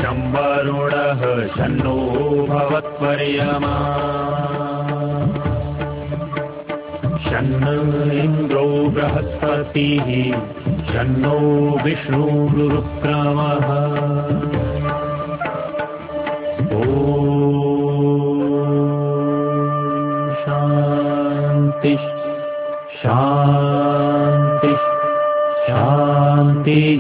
शं वरुणः शन्नो भवत्वर्यमा शन्न इन्द्रो बृहस्पतिः शन्नो विष्णुरुक्रमः ॐ शान्ति शान्ति शान्तिः।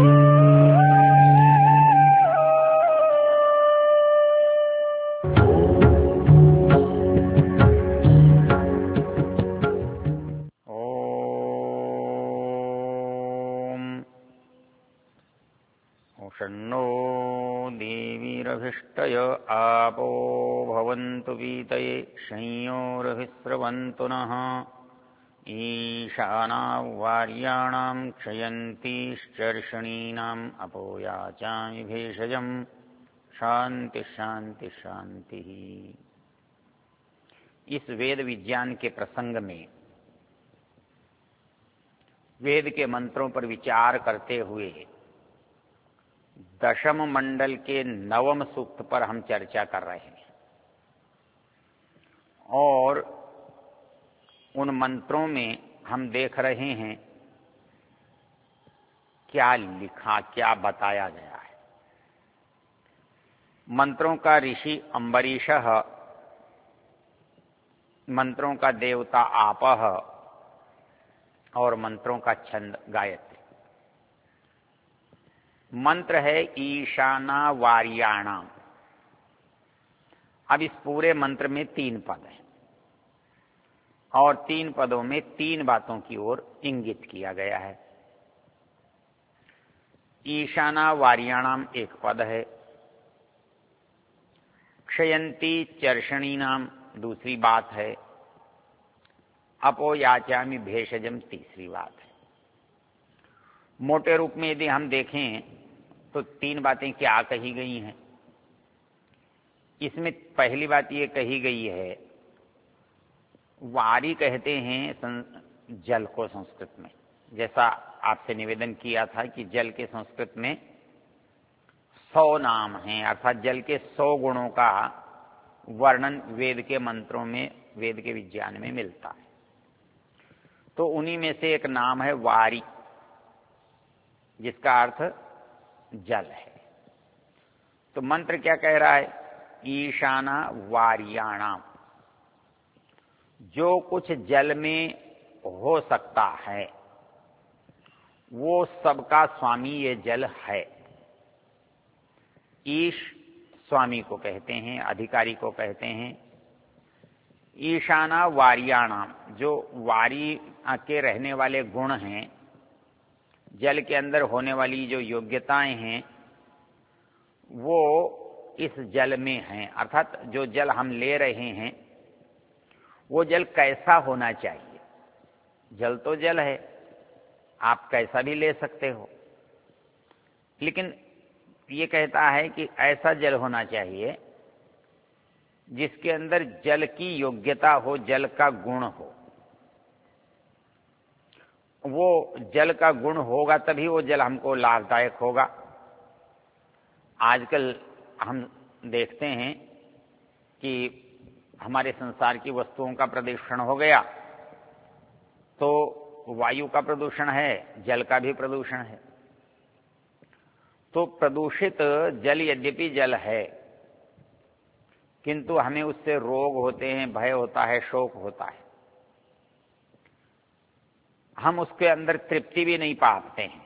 शन्नो देवीरभिष्टय आपो भवन्तु पीतये संयोरभिस्रवन्तु नः ईशानावार्याणां क्षयन्तीश्चर्षणीनाम् अपोयाचामि भेषजम् शांति शांति शांति। इस वेद विज्ञान के प्रसंग में वेद के मंत्रों पर विचार करते हुए दशम मंडल के 9वें सूक्त पर हम चर्चा कर रहे हैं और उन मंत्रों में हम देख रहे हैं क्या लिखा, क्या बताया गया है। मंत्रों का ऋषि अम्बरीशः, मंत्रों का देवता आपः और मंत्रों का छंद गायत्री। मंत्र है ईशाना वार्याणाम। अब इस पूरे मंत्र में 3 पद हैं और 3 पदों में 3 बातों की ओर इंगित किया गया है। ईशाना वार्याणाम एक पद है, क्षयंती चर्षणी नाम दूसरी बात है, अपो याचामि भेषजम तीसरी बात है। मोटे रूप में यदि हम देखें तो 3 बातें क्या कही गई हैं। इसमें पहली बात ये कही गई है, वारी कहते हैं जल को संस्कृत में, जैसा आपसे निवेदन किया था कि जल के संस्कृत में 100 नाम हैं, अर्थात जल के 100 गुणों का वर्णन वेद के मंत्रों में, वेद के विज्ञान में मिलता है। तो उन्हीं में से एक नाम है वारी, जिसका अर्थ जल है। तो मंत्र क्या कह रहा है, ईशाना वार्याणाम, जो कुछ जल में हो सकता है वो सबका स्वामी ये जल है। ईश स्वामी को कहते हैं, अधिकारी को कहते हैं। ईशाना वार्याणाम, जो वारी के रहने वाले गुण हैं, जल के अंदर होने वाली जो योग्यताएं हैं वो इस जल में हैं। अर्थात जो जल हम ले रहे हैं वो जल कैसा होना चाहिए। जल तो जल है, आप कैसा भी ले सकते हो, लेकिन ये कहता है कि ऐसा जल होना चाहिए जिसके अंदर जल की योग्यता हो, जल का गुण हो। वो जल का गुण होगा तभी वो जल हमको लाभदायक होगा। आजकल हम देखते हैं कि हमारे संसार की वस्तुओं का प्रदूषण हो गया, तो वायु का प्रदूषण है, जल का भी प्रदूषण है। तो प्रदूषित जल यद्यपि जल है, किंतु हमें उससे रोग होते हैं, भय होता है, शोक होता है। हम उसके अंदर तृप्ति भी नहीं पाते हैं।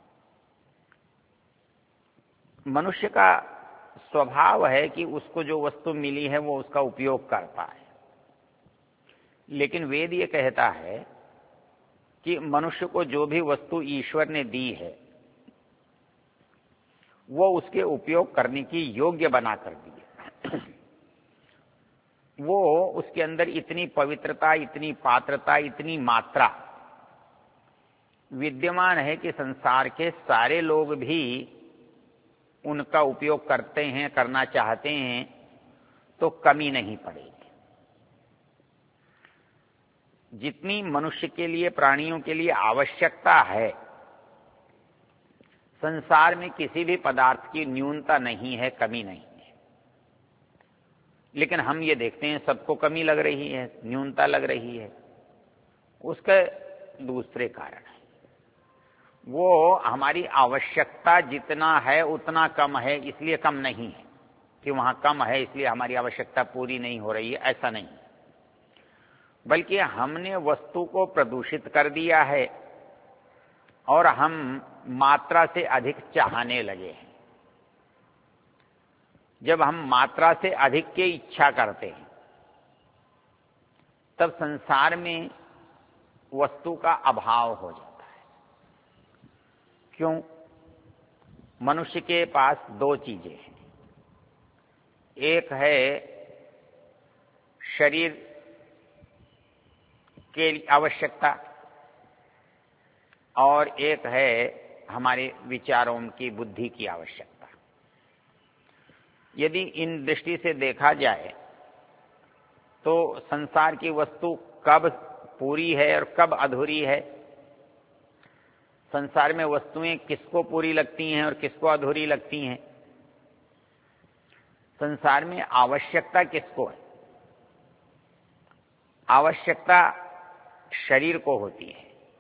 मनुष्य का स्वभाव है कि उसको जो वस्तु मिली है वो उसका उपयोग करता है, लेकिन वेद ये कहता है कि मनुष्य को जो भी वस्तु ईश्वर ने दी है वो उसके उपयोग करने की योग्य बना कर दी है। वो उसके अंदर इतनी पवित्रता, इतनी पात्रता, इतनी मात्रा विद्यमान है कि संसार के सारे लोग भी उनका उपयोग करते हैं, करना चाहते हैं, तो कमी नहीं पड़ेगी। जितनी मनुष्य के लिए, प्राणियों के लिए आवश्यकता है, संसार में किसी भी पदार्थ की न्यूनता नहीं है, कमी नहीं है। लेकिन हम ये देखते हैं सबको कमी लग रही है, न्यूनता लग रही है। उसके दूसरे कारण है, वो हमारी आवश्यकता जितना है उतना कम है, इसलिए कम नहीं है कि वहां कम है इसलिए हमारी आवश्यकता पूरी नहीं हो रही है, ऐसा नहीं। बल्कि हमने वस्तु को प्रदूषित कर दिया है और हम मात्रा से अधिक चाहने लगे हैं। जब हम मात्रा से अधिक की इच्छा करते हैं तब संसार में वस्तु का अभाव हो जाता है। क्यों? मनुष्य के पास दो चीजें हैं, एक है शरीर के आवश्यकता और एक है हमारे विचारों की, बुद्धि की आवश्यकता। यदि इन दृष्टि से देखा जाए तो संसार की वस्तु कब पूरी है और कब अधूरी है, संसार में वस्तुएं किसको पूरी लगती हैं और किसको अधूरी लगती हैं, संसार में आवश्यकता किसको है? आवश्यकता शरीर को होती है।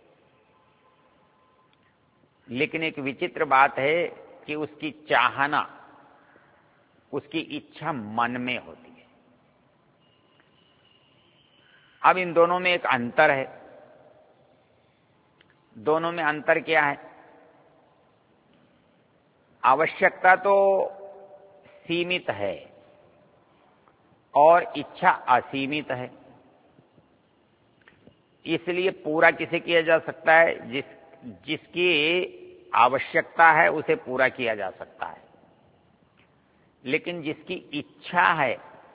लेकिन एक विचित्र बात है कि उसकी चाहना, उसकी इच्छा मन में होती है। अब इन दोनों में एक अंतर है। दोनों में अंतर क्या है? आवश्यकता तो सीमित है और इच्छा असीमित है। इसलिए पूरा किसे किया जा सकता है? जिसकी आवश्यकता है उसे पूरा किया जा सकता है। लेकिन जिसकी इच्छा है,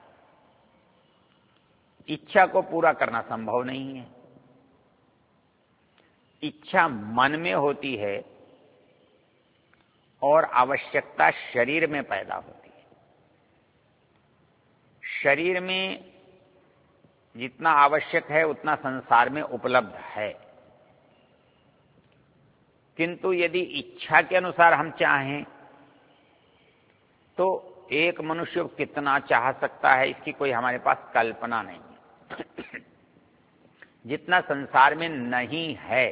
इच्छा को पूरा करना संभव नहीं है। इच्छा मन में होती है और आवश्यकता शरीर में पैदा होती है। शरीर में जितना आवश्यक है उतना संसार में उपलब्ध है, किंतु यदि इच्छा के अनुसार हम चाहें तो एक मनुष्य कितना चाह सकता है इसकी कोई हमारे पास कल्पना नहीं है। जितना संसार में नहीं है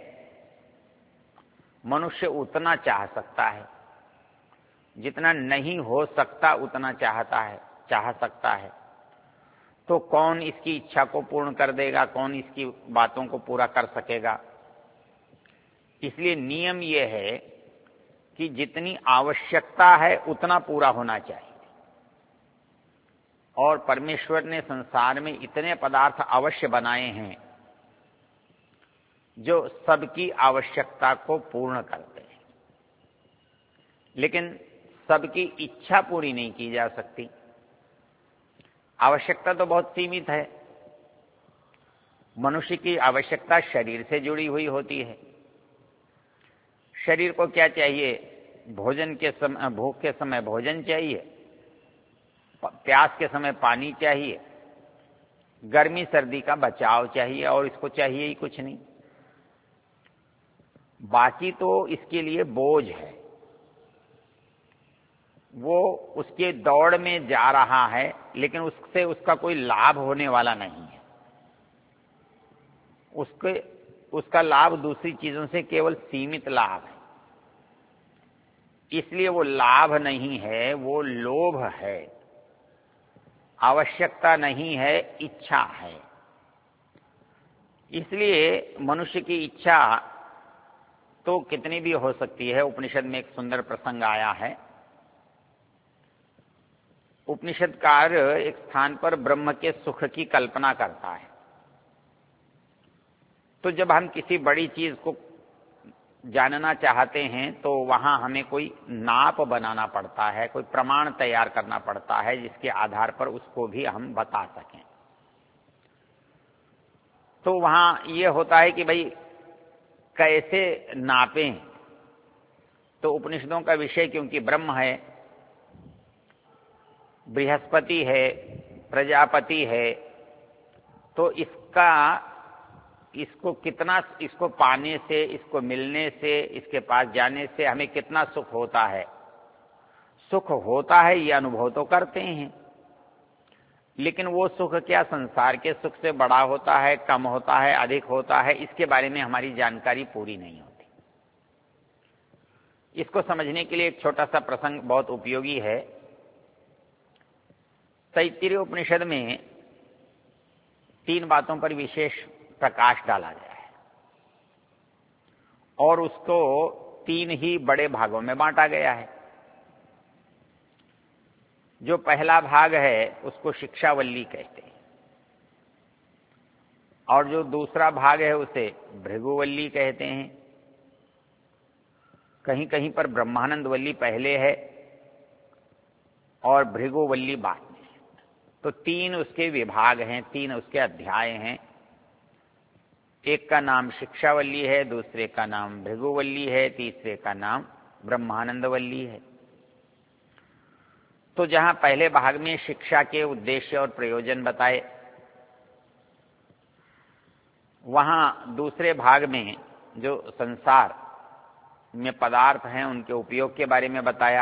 मनुष्य उतना चाह सकता है, जितना नहीं हो सकता उतना चाह सकता है। तो कौन इसकी इच्छा को पूर्ण कर देगा, कौन इसकी बातों को पूरा कर सकेगा? इसलिए नियम यह है कि जितनी आवश्यकता है उतना पूरा होना चाहिए। और परमेश्वर ने संसार में इतने पदार्थ अवश्य बनाए हैं जो सबकी आवश्यकता को पूर्ण करते हैं, लेकिन सबकी इच्छा पूरी नहीं की जा सकती। आवश्यकता तो बहुत सीमित है। मनुष्य की आवश्यकता शरीर से जुड़ी हुई होती है। शरीर को क्या चाहिए? भोजन के समय, भूख के समय भोजन चाहिए, प्यास के समय पानी चाहिए, गर्मी सर्दी का बचाव चाहिए, और इसको चाहिए ही कुछ नहीं। बाकी तो इसके लिए बोझ है, वो उसके दौड़ में जा रहा है लेकिन उससे उसका कोई लाभ होने वाला नहीं है। उसका लाभ दूसरी चीजों से केवल सीमित लाभ है। इसलिए वो लाभ नहीं है, वो लोभ है। आवश्यकता नहीं है, इच्छा है। इसलिए मनुष्य की इच्छा तो कितनी भी हो सकती है। उपनिषद में एक सुंदर प्रसंग आया है। उपनिषदकार एक स्थान पर ब्रह्म के सुख की कल्पना करता है। तो जब हम किसी बड़ी चीज को जानना चाहते हैं तो वहां हमें कोई नाप बनाना पड़ता है, कोई प्रमाण तैयार करना पड़ता है जिसके आधार पर उसको भी हम बता सकें। तो वहां यह होता है कि भाई कैसे नापें। तो उपनिषदों का विषय क्योंकि ब्रह्म है, बृहस्पति है, प्रजापति है, तो इसका इसको कितना, इसको पाने से, इसको मिलने से, इसके पास जाने से हमें कितना सुख होता है। सुख होता है ये अनुभव तो करते हैं, लेकिन वो सुख क्या संसार के सुख से बड़ा होता है, कम होता है, अधिक होता है, इसके बारे में हमारी जानकारी पूरी नहीं होती। इसको समझने के लिए एक छोटा सा प्रसंग बहुत उपयोगी है। तैत्तिरीय उपनिषद में 3 बातों पर विशेष प्रकाश डाला गया है और उसको 3 ही बड़े भागों में बांटा गया है। जो पहला भाग है उसको शिक्षावल्ली कहते हैं और जो दूसरा भाग है उसे भृगुवल्ली कहते हैं। कहीं कहीं पर ब्रह्मानंदवल्ली पहले है और भृगुवल्ली बाद में है। तो 3 उसके विभाग हैं, 3 उसके अध्याय हैं। एक का नाम शिक्षावल्ली है, दूसरे का नाम भृगुवल्ली है, तीसरे का नाम ब्रह्मानंदवल्ली है। तो जहां पहले भाग में शिक्षा के उद्देश्य और प्रयोजन बताए, वहां दूसरे भाग में जो संसार में पदार्थ हैं उनके उपयोग के बारे में बताया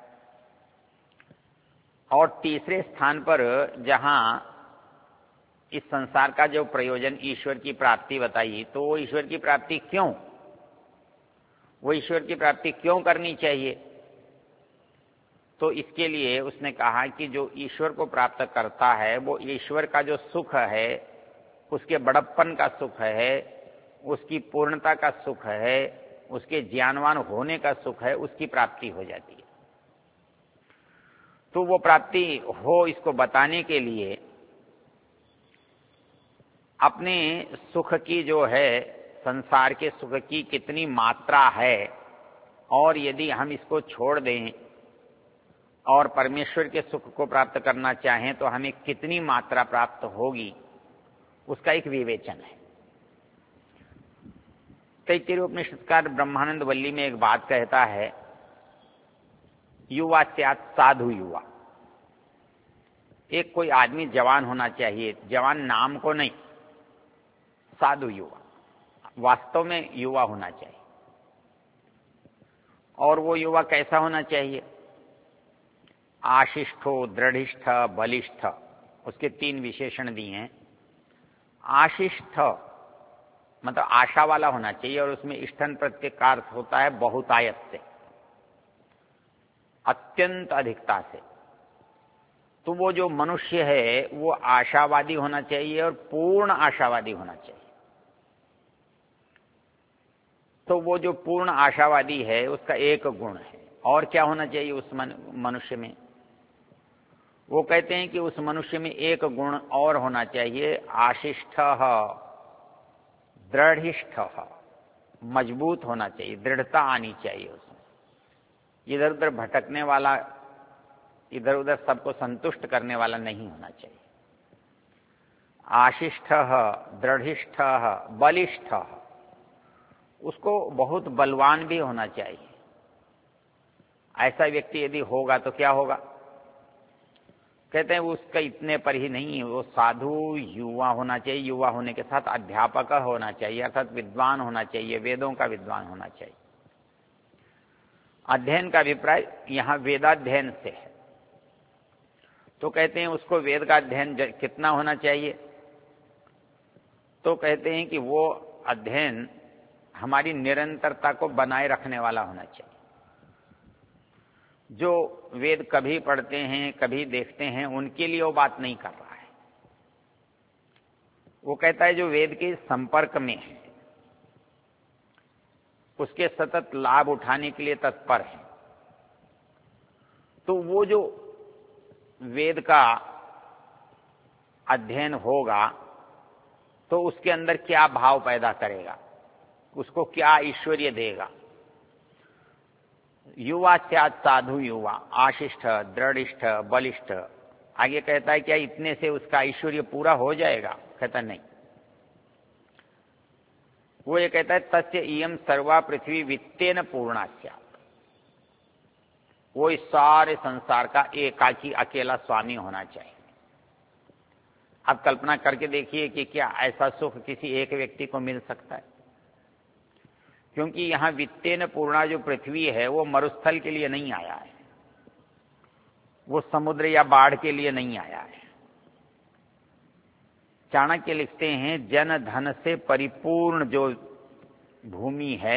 और तीसरे स्थान पर जहां इस संसार का जो प्रयोजन ईश्वर की प्राप्ति बताई, तो वो ईश्वर की प्राप्ति क्यों, वो ईश्वर की प्राप्ति क्यों करनी चाहिए, तो इसके लिए उसने कहा कि जो ईश्वर को प्राप्त करता है वो ईश्वर का जो सुख है, उसके बड़प्पन का सुख है, उसकी पूर्णता का सुख है, उसके ज्ञानवान होने का सुख है, उसकी प्राप्ति हो जाती है। तो वो प्राप्ति हो, इसको बताने के लिए अपने सुख की जो है, संसार के सुख की कितनी मात्रा है और यदि हम इसको छोड़ दें और परमेश्वर के सुख को प्राप्त करना चाहें तो हमें कितनी मात्रा प्राप्त होगी, उसका एक विवेचन है। तैत्तिरीय उपनिषदकार ब्रह्मानंद वल्ली में एक बात कहता है, युवा स्यात् साधु युवा। एक कोई आदमी जवान होना चाहिए, जवान नाम को नहीं, साधु युवा, वास्तव में युवा होना चाहिए। और वो युवा कैसा होना चाहिए? आशिष्ठो, दृढ़िष्ठ, बलिष्ठ, उसके 3 विशेषण दिए हैं। आशिष्ठ मतलब आशा वाला होना चाहिए और उसमें इष्ठन प्रत्यय का अर्थ होता है बहुतायत से, अत्यंत अधिकता से। तो वो जो मनुष्य है वो आशावादी होना चाहिए और पूर्ण आशावादी होना चाहिए। तो वो जो पूर्ण आशावादी है उसका एक गुण है। और क्या होना चाहिए उस मनुष्य में? वो कहते हैं कि उस मनुष्य में एक गुण और होना चाहिए, आशिष्ठ, दृढ़िष्ठ, मजबूत होना चाहिए, दृढ़ता आनी चाहिए उसमें। इधर उधर भटकने वाला, इधर उधर सबको संतुष्ट करने वाला नहीं होना चाहिए। आशिष्ठ, दृढ़िष्ठ, बलिष्ठ, उसको बहुत बलवान भी होना चाहिए। ऐसा व्यक्ति यदि होगा तो क्या होगा? कहते हैं उसका इतने पर ही नहीं, वो साधु युवा होना चाहिए। युवा होने के साथ अध्यापक होना चाहिए, अर्थात विद्वान होना चाहिए, वेदों का विद्वान होना चाहिए। अध्ययन का अभिप्राय यहां वेदाध्ययन से है। तो कहते हैं उसको वेद का अध्ययन कितना होना चाहिए? तो कहते हैं कि वो अध्ययन हमारी निरंतरता को बनाए रखने वाला होना चाहिए। जो वेद कभी पढ़ते हैं, कभी देखते हैं, उनके लिए वो बात नहीं कर रहा है। वो कहता है जो वेद के संपर्क में है, उसके सतत लाभ उठाने के लिए तत्पर है, तो वो जो वेद का अध्ययन होगा तो उसके अंदर क्या भाव पैदा करेगा, उसको क्या ऐश्वर्य देगा। युवा स्यात् साधु युवा, आशिष्ठ, दृढ़िष्ठ, बलिष्ठ। आगे कहता है क्या इतने से उसका ऐश्वर्य पूरा हो जाएगा? कहता नहीं। वो ये कहता है तस्य इयं सर्वा पृथ्वी वित्तेन पूर्णा स्यात्। वो इस सारे संसार का एकाकी अकेला स्वामी होना चाहिए। आप कल्पना करके देखिए कि क्या ऐसा सुख किसी एक व्यक्ति को मिल सकता है? क्योंकि यहां वित्तेन पूर्णा जो पृथ्वी है वो मरुस्थल के लिए नहीं आया है, वो समुद्र या बाढ़ के लिए नहीं आया है। चाणक्य लिखते हैं जन धन से परिपूर्ण जो भूमि है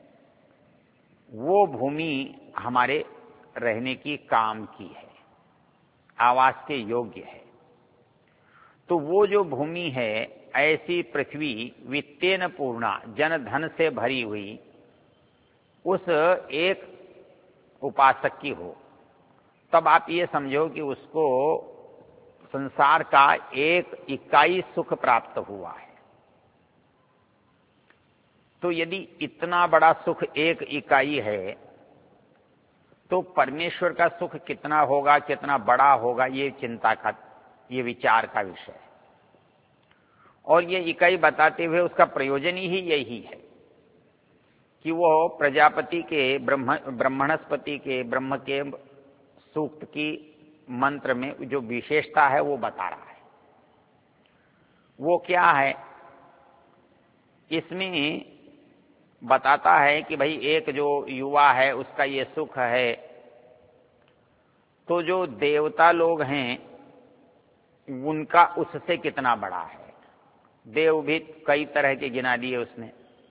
वो भूमि हमारे रहने की काम की है, आवास के योग्य है। तो वो जो भूमि है, ऐसी पृथ्वी वित्तेन पूर्णा, जन धन से भरी हुई, उस एक उपासक की हो, तब आप ये समझो कि उसको संसार का एक इकाई सुख प्राप्त हुआ है। तो यदि इतना बड़ा सुख एक इकाई है तो परमेश्वर का सुख कितना होगा, कितना बड़ा होगा, ये चिंता का, ये विचार का विषय है। और ये इकाई बताते हुए उसका प्रयोजन ही यही है कि वो प्रजापति के ब्रह्मणस्पति के ब्रह्म के सूक्त की मंत्र में जो विशेषता है वो बता रहा है। वो क्या है? इसमें बताता है कि भाई एक जो युवा है उसका ये सुख है, तो जो देवता लोग हैं उनका उससे कितना बड़ा है। देव भी कई तरह के गिना दिए उसने,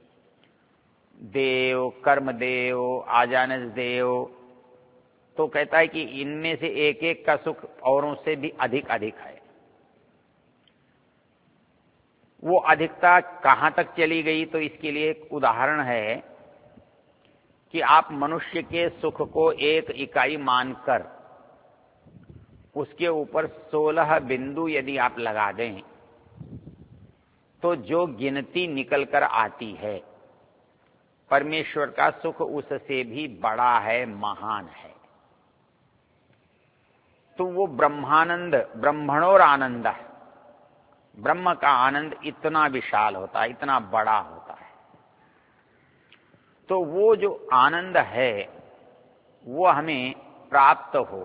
देव, कर्मदेव, आजानस देव। तो कहता है कि इनमें से एक एक का सुख औरों से भी अधिक अधिक है। वो अधिकता कहां तक चली गई? तो इसके लिए एक उदाहरण है कि आप मनुष्य के सुख को एक इकाई मानकर उसके ऊपर 16 बिंदु यदि आप लगा दें तो जो गिनती निकल कर आती है परमेश्वर का सुख उससे भी बड़ा है, महान है। तो वो ब्रह्मानंद, ब्रह्मणोर आनंद, ब्रह्म का आनंद इतना विशाल होता है, इतना बड़ा होता है। तो वो जो आनंद है वो हमें प्राप्त हो,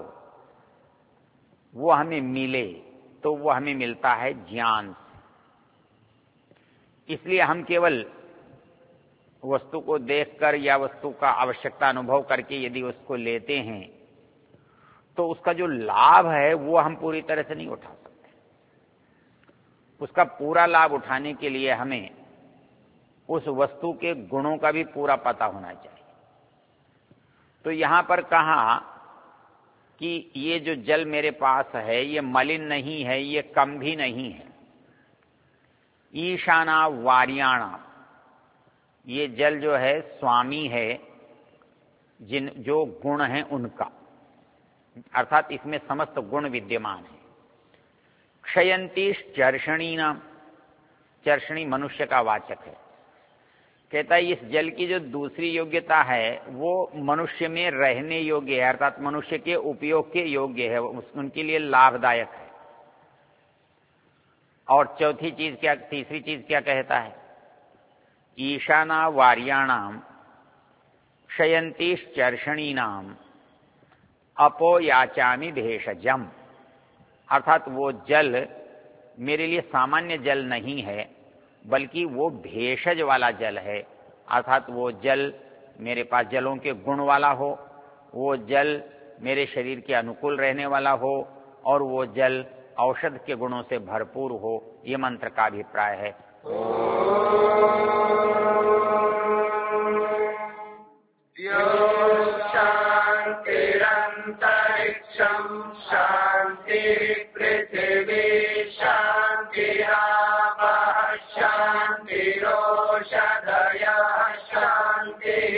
वो हमें मिले, तो वो हमें मिलता है ज्ञान से। इसलिए हम केवल वस्तु को देखकर या वस्तु का आवश्यकता अनुभव करके यदि उसको लेते हैं तो उसका जो लाभ है वो हम पूरी तरह से नहीं उठा सकते। उसका पूरा लाभ उठाने के लिए हमें उस वस्तु के गुणों का भी पूरा पता होना चाहिए। तो यहां पर कहा कि ये जो जल मेरे पास है ये मलिन नहीं है, ये कम भी नहीं है। ईशाना वार्याणा, ये जल जो है स्वामी है जो गुण है उनका, अर्थात इसमें समस्त गुण विद्यमान है। क्षयंती चर्षणी नाम, चर्षणी मनुष्य का वाचक है। कहता है इस जल की जो दूसरी योग्यता है वो मनुष्य में रहने योग्य है, अर्थात मनुष्य के उपयोग के योग्य है, उनके लिए लाभदायक है। और चौथी चीज क्या, तीसरी चीज क्या कहता है? ईशाना वार्याणाम क्षयंती चर्षणी नाम अपो याचामि भेषजम, अर्थात वो जल मेरे लिए सामान्य जल नहीं है बल्कि वो भेषज वाला जल है। अर्थात वो जल मेरे पास जलों के गुण वाला हो, वो जल मेरे शरीर के अनुकूल रहने वाला हो और वो जल औषध के गुणों से भरपूर हो। ये मंत्र का अभिप्राय है। शांतिरंतरिक्षं शांति पृथिवी शांतिरापः शांतिरोषधयः शांतिः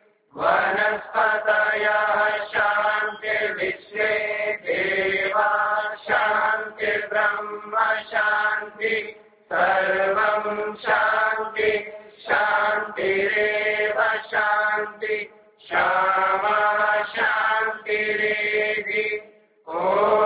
वनस्पतयः शांतिर्विश्वे देवाः शांतिर्ब्रह्म शांति सर्वं शांति शांतिरेव शांति शामा शांतिरेधि। ओम